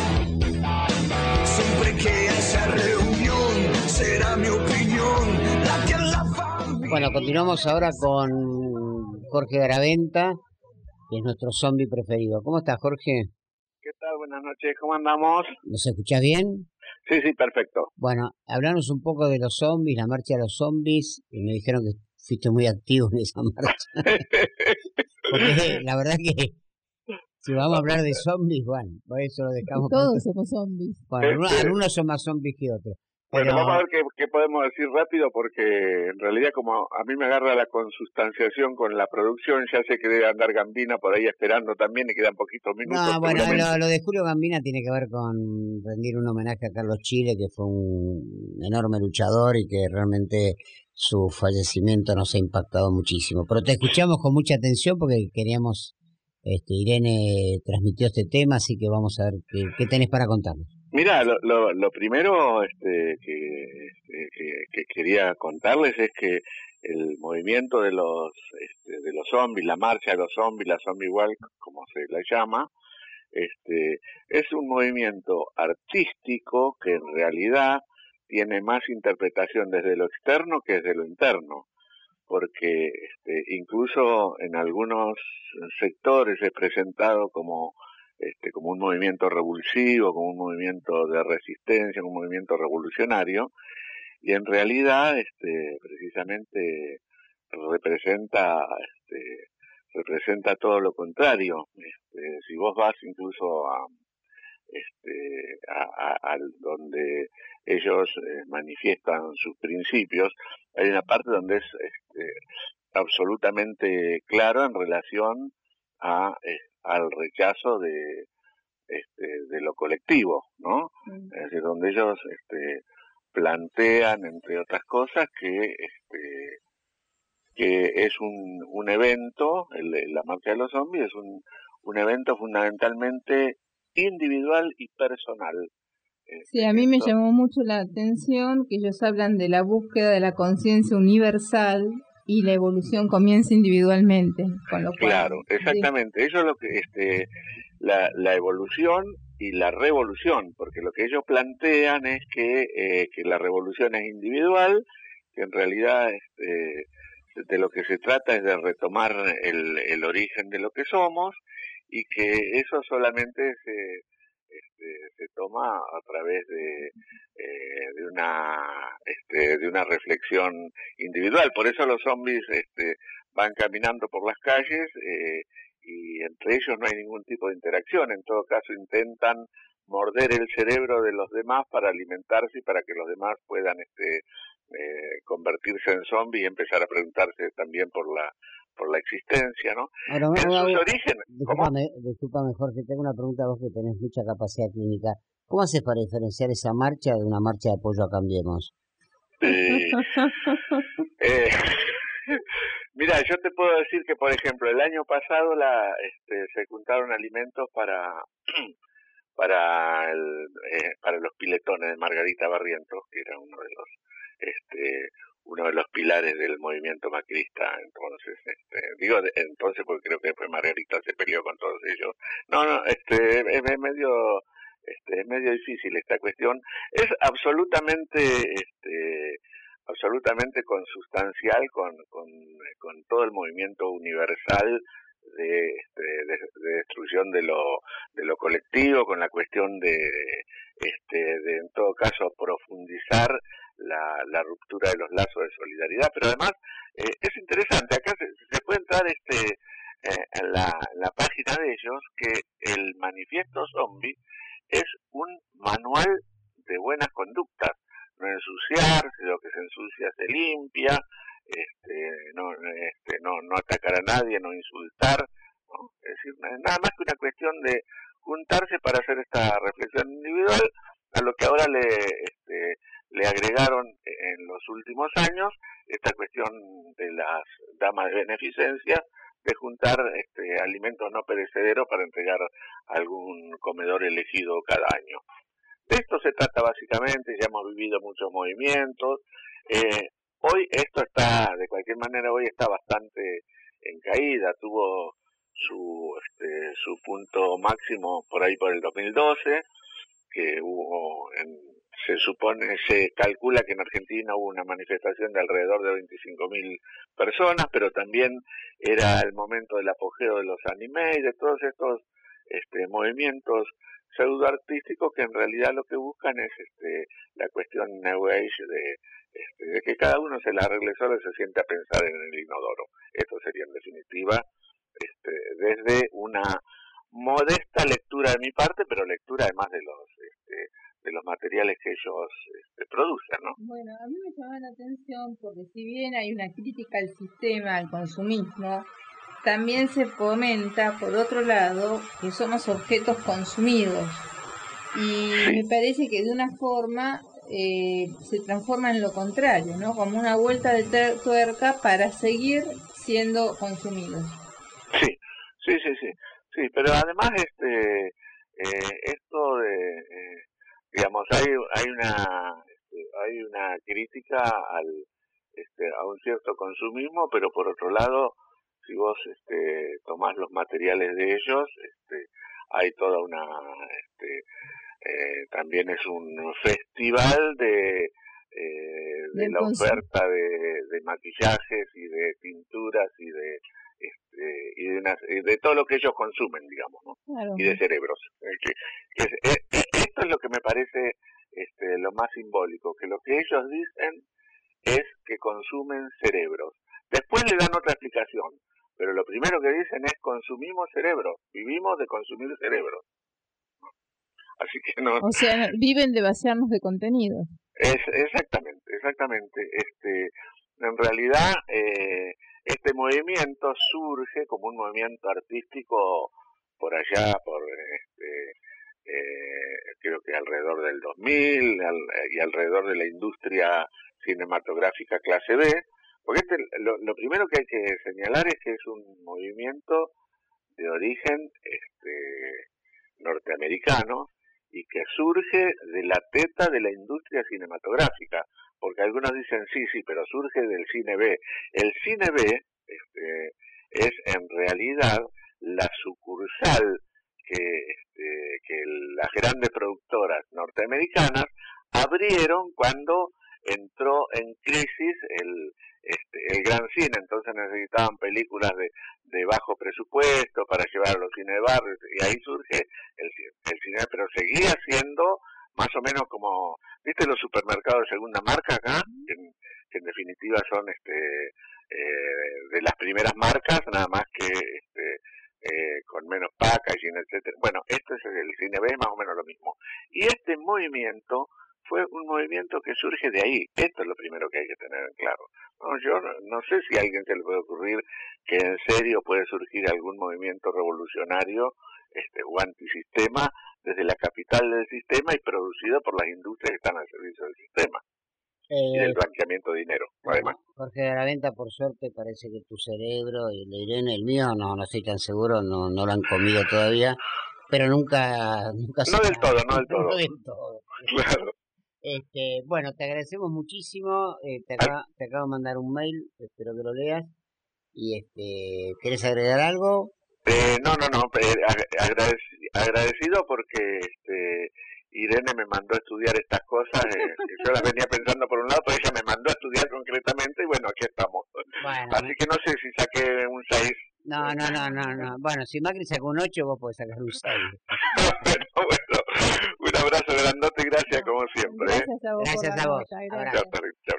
Siempre que haya reunión, será mi opinión la que en la familia. Bueno, continuamos ahora con Jorge Garaventa, que es nuestro zombie preferido. ¿Cómo estás, Jorge? ¿Qué tal? Buenas noches, ¿cómo andamos? ¿Nos escuchás bien? Sí, perfecto. Bueno, hablanos un poco de los zombies, la marcha de los zombies, y me dijeron que fuiste muy activo en esa marcha. Porque la verdad que si vamos a hablar de zombies, bueno, por eso lo dejamos. Todos somos zombies. Bueno, algunos son más zombies que otros. Bueno, Pero, vamos a ver qué podemos decir rápido, porque en realidad como a mí me agarra la consustanciación con la producción, ya sé que debe andar Gambina por ahí esperando también y quedan poquitos minutos no, bueno, seguramente. lo de Julio Gambina tiene que ver con rendir un homenaje a Carlos Chile, que fue un enorme luchador y que realmente su fallecimiento nos ha impactado muchísimo. Pero te escuchamos con mucha atención porque queríamos, Irene transmitió este tema, así que vamos a ver qué tenés para contarnos. Mira, lo primero que quería contarles es que el movimiento de los zombies, la marcha de los zombies, la zombie walk, como se la llama, es un movimiento artístico que en realidad tiene más interpretación desde lo externo que desde lo interno, porque incluso en algunos sectores es presentado como un movimiento revulsivo, como un movimiento de resistencia, como un movimiento revolucionario, y en realidad precisamente representa todo lo contrario. Si vos vas incluso a donde ellos manifiestan sus principios, hay una parte donde es absolutamente claro en relación al rechazo de lo colectivo, ¿no? Es decir, donde ellos plantean, entre otras cosas, que es un evento, la marcha de los zombies es un evento fundamentalmente individual y personal. Sí, a mí me llamó mucho la atención que ellos hablan de la búsqueda de la conciencia universal y la evolución comienza individualmente, con lo cual, claro, exactamente. Eso es lo que la evolución y la revolución, porque lo que ellos plantean es que la revolución es individual, que en realidad de lo que se trata es de retomar el origen de lo que somos, y que eso solamente se toma a través de una reflexión individual. Por eso los zombies van caminando por las calles y entre ellos no hay ningún tipo de interacción. En todo caso intentan morder el cerebro de los demás para alimentarse y para que los demás puedan convertirse en zombies y empezar a preguntarse también por la existencia, ¿no? Ahora, en sus orígenes. Discúlpame, Jorge, tengo una pregunta a vos que tenés mucha capacidad clínica. ¿Cómo haces para diferenciar esa marcha de una marcha de apoyo a Cambiemos? Mira, yo te puedo decir que, por ejemplo, el año pasado se juntaron alimentos para los piletones de Margarita Barrientos, que era uno de los pilares del movimiento macrista. Entonces, entonces porque creo que después Margarita se peleó con todos ellos. Es medio difícil esta cuestión. Es absolutamente consustancial con todo el movimiento universal de destrucción de lo colectivo, con la cuestión de en todo caso profundizar la ruptura de los lazos de solidaridad. Pero además es interesante, acá se puede entrar en la página de ellos, que el manifiesto zombie es un manual de buenas conductas. No ensuciarse, lo que se ensucia se limpia, no atacar a nadie, no insultar, ¿no? Es decir, nada más que una cuestión de juntarse para hacer esta reflexión individual, a lo que ahora le agregaron en los últimos años esta cuestión de las damas de beneficencia, de juntar alimentos no perecederos para entregar a algún comedor elegido cada año. De esto se trata básicamente. Ya hemos vivido muchos movimientos. Hoy esto está, de cualquier manera, hoy está bastante en caída. Tuvo su punto máximo por ahí por el 2012, que se calcula que en Argentina hubo una manifestación de alrededor de 25.000 personas, pero también era el momento del apogeo de los anime y de todos estos movimientos pseudoartísticos que en realidad lo que buscan es la cuestión New Age de que cada uno se la arregle solo y se siente a pensar en el inodoro. Esto sería en definitiva desde una modesta lectura de mi parte, pero lectura además los materiales que ellos producen, ¿no? Bueno, a mí me llama la atención porque si bien hay una crítica al sistema, al consumismo, también se fomenta, por otro lado, que somos objetos consumidos. Y me parece que de una forma se transforma en lo contrario, ¿no? Como una vuelta de tuerca para seguir siendo consumidos. Sí, pero además esto de digamos hay una crítica a un cierto consumismo, pero por otro lado, si vos tomás los materiales de ellos, hay toda una también es un festival de la oferta de maquillajes y de pinturas y de todo lo que ellos consumen, digamos, ¿no? Claro. Y de cerebros. Esto es lo que me parece lo más simbólico, que lo que ellos dicen es que consumen cerebros. Después le dan otra explicación, pero lo primero que dicen es consumimos cerebros, vivimos de consumir cerebros. Así que no. O sea, viven de vaciarnos de contenido. Exactamente. En realidad, este movimiento surge como un movimiento artístico por allá, creo que alrededor del 2000 y alrededor de la industria cinematográfica clase B, porque lo primero que hay que señalar es que es un movimiento de origen norteamericano y que surge de la teta de la industria cinematográfica, porque algunos dicen sí, pero surge del cine B. El cine B es en realidad la sucursal que las grandes productoras norteamericanas abrieron cuando entró en crisis el gran cine. Entonces necesitaban películas de bajo presupuesto para llevar a los cines de barrio, y ahí surge el cine, pero seguía siendo más o menos como, ¿viste los supermercados de segunda marca acá? Que en definitiva son de las primeras marcas, nada más que con menos packaging, etcétera. Bueno, esto es el cine B, más o menos lo mismo. Y este movimiento fue un movimiento que surge de ahí. Esto es lo primero que hay que tener en claro. No, yo no sé si a alguien se le puede ocurrir que en serio puede surgir algún movimiento revolucionario o antisistema desde la capital del sistema y producido por las industrias que están al servicio del sistema y del blanqueamiento de dinero, además. Jorge de la Venta, por suerte, parece que tu cerebro y el de Irene, el mío, no estoy tan seguro, no lo han comido todavía, pero nunca no del todo. Claro. Bueno, te agradecemos muchísimo, te acabo de mandar un mail, espero que lo leas, y ¿querés agregar algo? No, agradecido porque Irene me mandó a estudiar estas cosas, yo las venía pensando por un lado, pero ella me mandó a estudiar concretamente y bueno, aquí estamos. Bueno, así que no sé si saqué un 6. No. Bueno, si Macri sacó un 8, vos podés sacar un 6. Bueno, un abrazo grandote y gracias como siempre. Gracias a vos. Chao.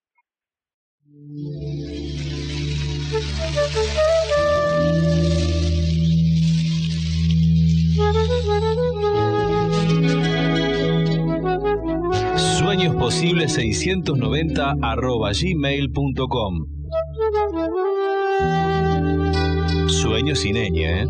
sueñosposibles690@gmail.com. Sueños sin ñ, ¿eh?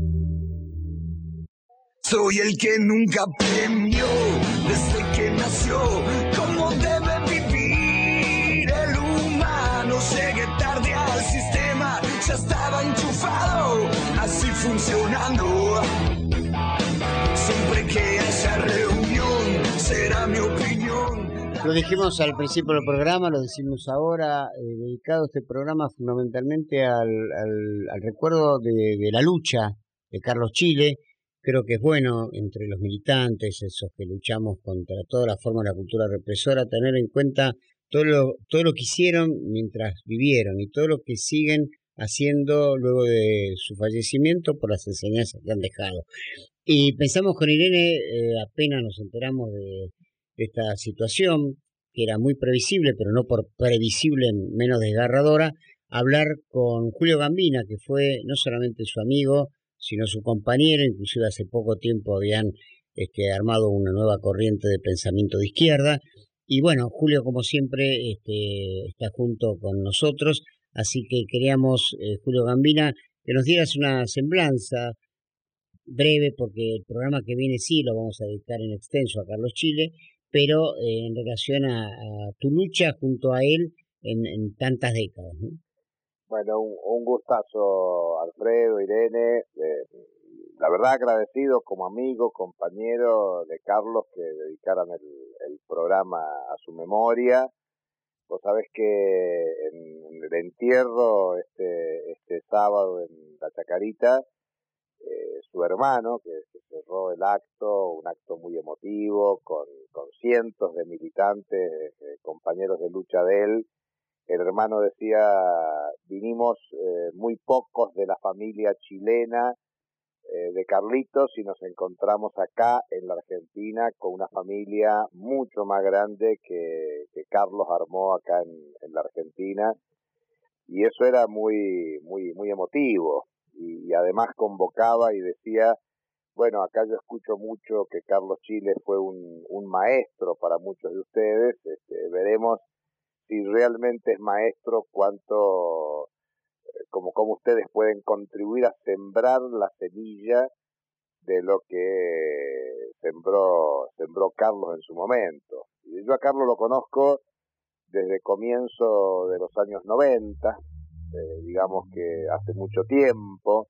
Soy el que nunca premió desde que nació cómo debe vivir el humano. Llegué tarde al sistema, ya estaba enchufado, así funcionando. Siempre que haya reunión será mi opinión. Lo dijimos al principio del programa, lo decimos ahora, dedicado este programa fundamentalmente al recuerdo de la lucha de Carlos Chile. Creo que es bueno, entre los militantes, esos que luchamos contra toda la forma de la cultura represora, tener en cuenta todo lo que hicieron mientras vivieron y todo lo que siguen haciendo luego de su fallecimiento por las enseñanzas que han dejado. Y pensamos con Irene, apenas nos enteramos de esta situación, que era muy previsible, pero no por previsible menos desgarradora, hablar con Julio Gambina, que fue no solamente su amigo, sino su compañero. Inclusive hace poco tiempo habían armado una nueva corriente de pensamiento de izquierda. Y bueno, Julio, como siempre, está junto con nosotros, así que queríamos, Julio Gambina, que nos dieras una semblanza breve, porque el programa que viene sí lo vamos a dedicar en extenso a Carlos Chile, pero en relación a tu lucha junto a él en tantas décadas, ¿no? Bueno, un gustazo, Alfredo, Irene. La verdad agradecido como amigo, compañero de Carlos, que dedicaran el programa a su memoria. Vos sabés que en el entierro este sábado en La Chacarita, su hermano, que cerró el acto, un acto muy emotivo, con cientos de militantes, compañeros de lucha de él. El hermano decía, vinimos muy pocos de la familia chilena de Carlitos y nos encontramos acá en la Argentina con una familia mucho más grande que Carlos armó acá en la Argentina, y eso era muy emotivo, y además convocaba y decía, bueno, acá yo escucho mucho que Carlos Chile fue un maestro para muchos de ustedes, veremos si realmente es maestro, cuánto, como ustedes pueden contribuir a sembrar la semilla de lo que sembró Carlos en su momento. Y yo a Carlos lo conozco desde comienzo de los años 90, digamos que hace mucho tiempo,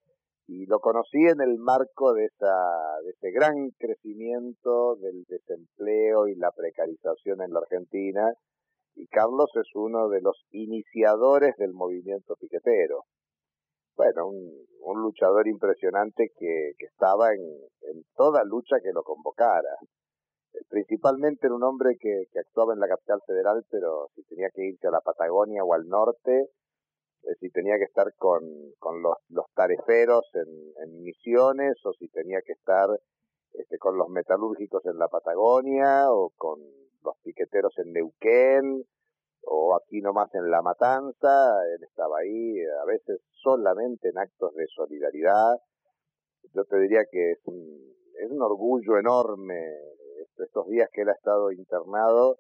y lo conocí en el marco de ese gran crecimiento del desempleo y la precarización en la Argentina, y Carlos es uno de los iniciadores del movimiento piquetero. Bueno, un luchador impresionante que estaba en toda lucha que lo convocara. Principalmente era un hombre que actuaba en la capital federal, pero si tenía que irse a la Patagonia o al norte, si tenía que estar con los tareferos en Misiones, o si tenía que estar con los metalúrgicos en la Patagonia, o con los piqueteros en Neuquén, o aquí nomás en La Matanza, él estaba ahí, a veces solamente en actos de solidaridad. Yo te diría que es un orgullo enorme estos días que él ha estado internado,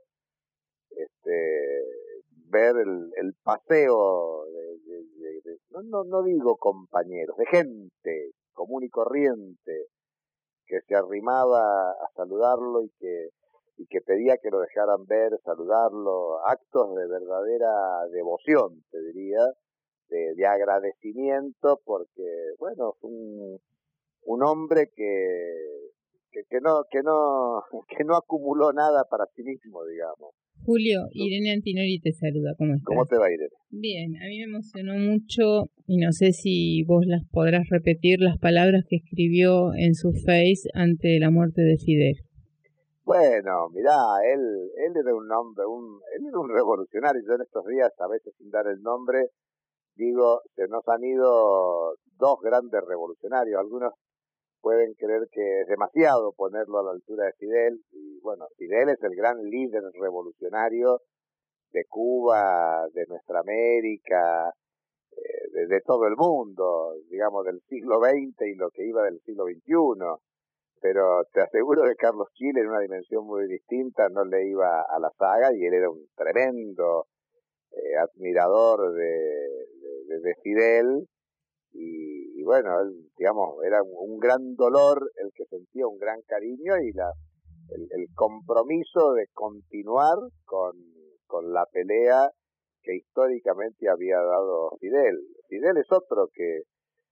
ver el paseo no digo compañeros, de gente común y corriente que se arrimaba a saludarlo y que pedía que lo dejaran ver, saludarlo, actos de verdadera devoción, te diría, de agradecimiento, porque, bueno, un hombre que no acumuló nada para sí mismo, digamos. Julio, Irene Antinori te saluda, ¿cómo estás? ¿Cómo te va, Irene? Bien, a mí me emocionó mucho, y no sé si vos las podrás repetir, las palabras que escribió en su Face ante la muerte de Fidel. Bueno, mirá, él era un hombre, él era un revolucionario. Yo en estos días, a veces sin dar el nombre, digo, se nos han ido dos grandes revolucionarios. Algunos pueden creer que es demasiado ponerlo a la altura de Fidel, y bueno, Fidel es el gran líder revolucionario de Cuba, de nuestra América, de todo el mundo, digamos, del siglo XX y lo que iba del siglo XXI. Pero te aseguro que Carlos Chile, en una dimensión muy distinta, no le iba a la saga, y él era un tremendo admirador de Fidel, y bueno, él, digamos, era un gran dolor el que sentía, un gran cariño, y el compromiso de continuar con la pelea que históricamente había dado Fidel. Fidel es otro que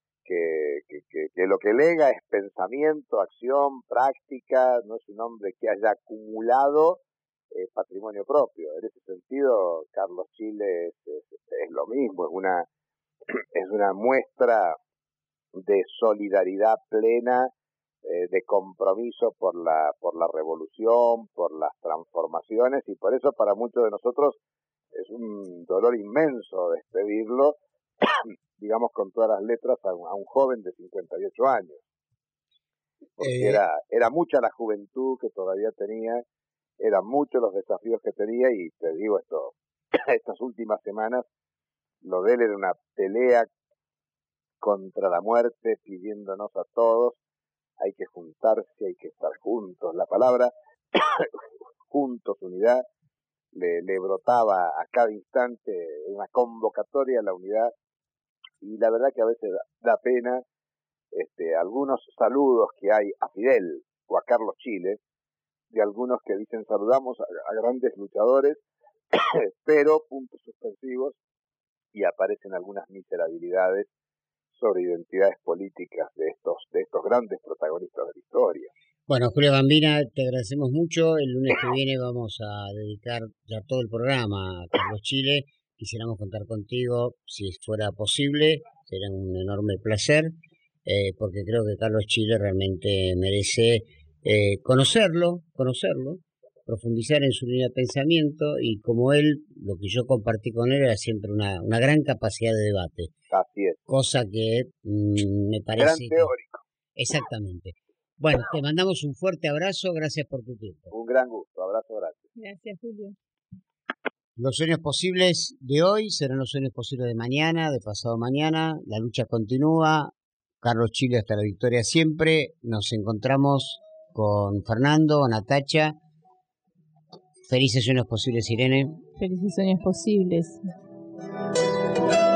lo que lega es pensamiento, acción, práctica. No es un hombre que haya acumulado patrimonio propio. En ese sentido, Carlos Chile es lo mismo, es una muestra de solidaridad plena, de compromiso por la revolución, por las transformaciones, y por eso para muchos de nosotros es un dolor inmenso despedirlo, digamos con todas las letras, a un joven de 58 años. Porque era mucha la juventud que todavía tenía, eran muchos los desafíos que tenía, y te digo esto, estas últimas semanas, lo de él era una pelea contra la muerte, pidiéndonos a todos hay que juntarse, hay que estar juntos. La palabra juntos, unidad, le brotaba a cada instante una convocatoria a la unidad, y la verdad que a veces da pena algunos saludos que hay a Fidel o a Carlos Chile, de algunos que dicen saludamos a grandes luchadores, pero puntos suspensivos, y aparecen algunas miserabilidades sobre identidades políticas de estos grandes protagonistas de la historia. Bueno, Julia Bambina, te agradecemos mucho. El lunes que viene vamos a dedicar ya todo el programa a Carlos Chile. Quisiéramos contar contigo, si fuera posible, será un enorme placer, porque creo que Carlos Chile realmente merece conocerlo, profundizar en su línea de pensamiento, y como él, lo que yo compartí con él era siempre una gran capacidad de debate. Así es. Cosa que me parece... Gran teórico. Exactamente. Bueno, te mandamos un fuerte abrazo, gracias por tu tiempo. Un gran gusto, abrazo grande. Gracias, Julio. Los sueños posibles de hoy serán los sueños posibles de mañana, de pasado mañana. La lucha continúa. Carlos Chile hasta la victoria siempre. Nos encontramos con Fernando, Natacha. Felices sueños posibles, Irene. Felices sueños posibles.